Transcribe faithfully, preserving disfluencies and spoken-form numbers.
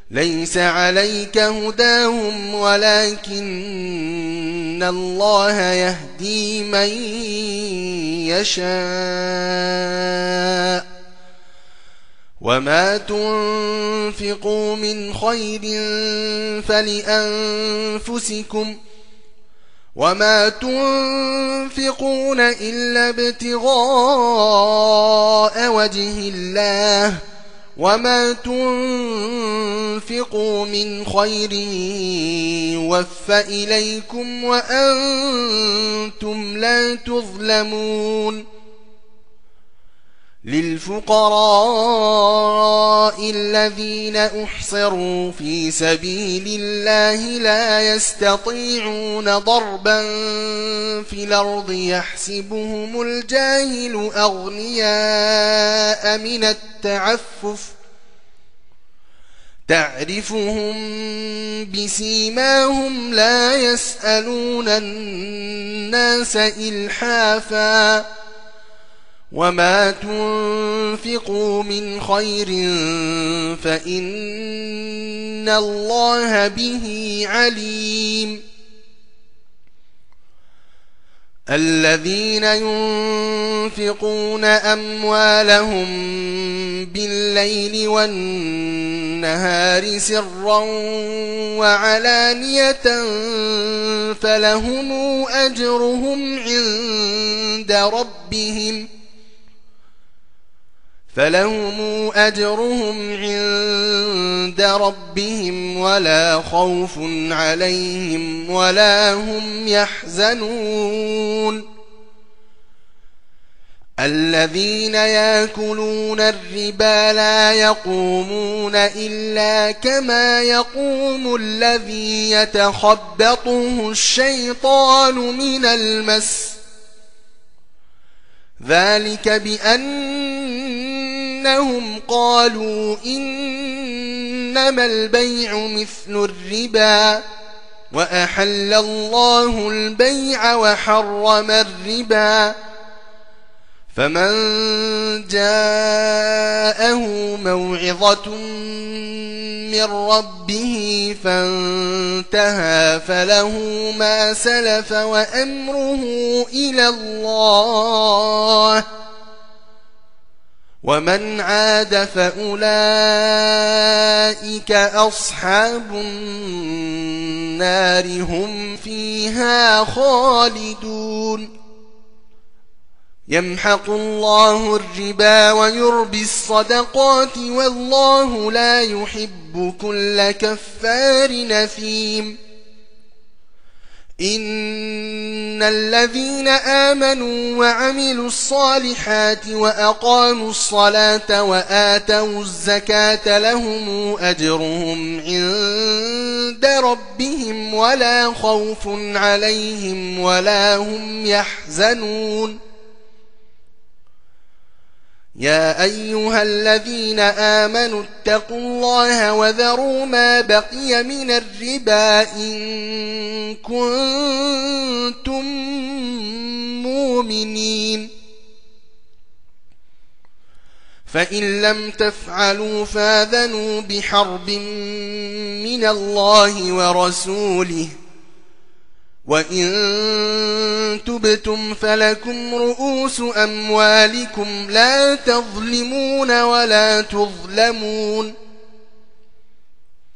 ليس عليك هداهم ولكن الله يهدي من يشاء وما تنفقوا من خير فلأنفسكم وما تنفقون إلا ابتغاء وجه الله وما تنفقوا من خير يوفى إليكم وأنتم لا تظلمون للفقراء الذين أحصروا في سبيل الله لا يستطيعون ضربا في الأرض يحسبهم الجاهل أغنياء من التعفف تعرفهم بسيماهم لا يسألون الناس إلحافا وما تنفقوا من خير فإن الله به عليم الذين ينفقون أموالهم بالليل والنهار سرا وعلانية فلهم أجرهم عند ربهم فلهم أجرهم عند ربهم ولا خوف عليهم ولا هم يحزنون الذين يأكلون الربا لا يقومون إلا كما يقوم الذي يتخبطه الشيطان من المس ذلك بأنهم قالوا إنما البيع مثل الربا وأحل الله البيع وحرم الربا فمن جاءه موعظة من ربه فانتهى فله ما سلف وأمره إلى الله ومن عاد فأولئك أصحاب النار هم فيها خالدون يمحق الله الربا ويربي الصدقات والله لا يحب كل كفار نثيم إن الذين آمنوا وعملوا الصالحات وأقاموا الصلاة وآتوا الزكاة لهم أجرهم عند ربهم ولا خوف عليهم ولا هم يحزنون يا أيها الذين آمنوا اتقوا الله وذروا ما بقي من الربا إن كنتم مؤمنين فإن لم تفعلوا فاذنوا بحرب من الله ورسوله وإن تبتم فلكم رؤوس أموالكم لا تظلمون ولا تظلمون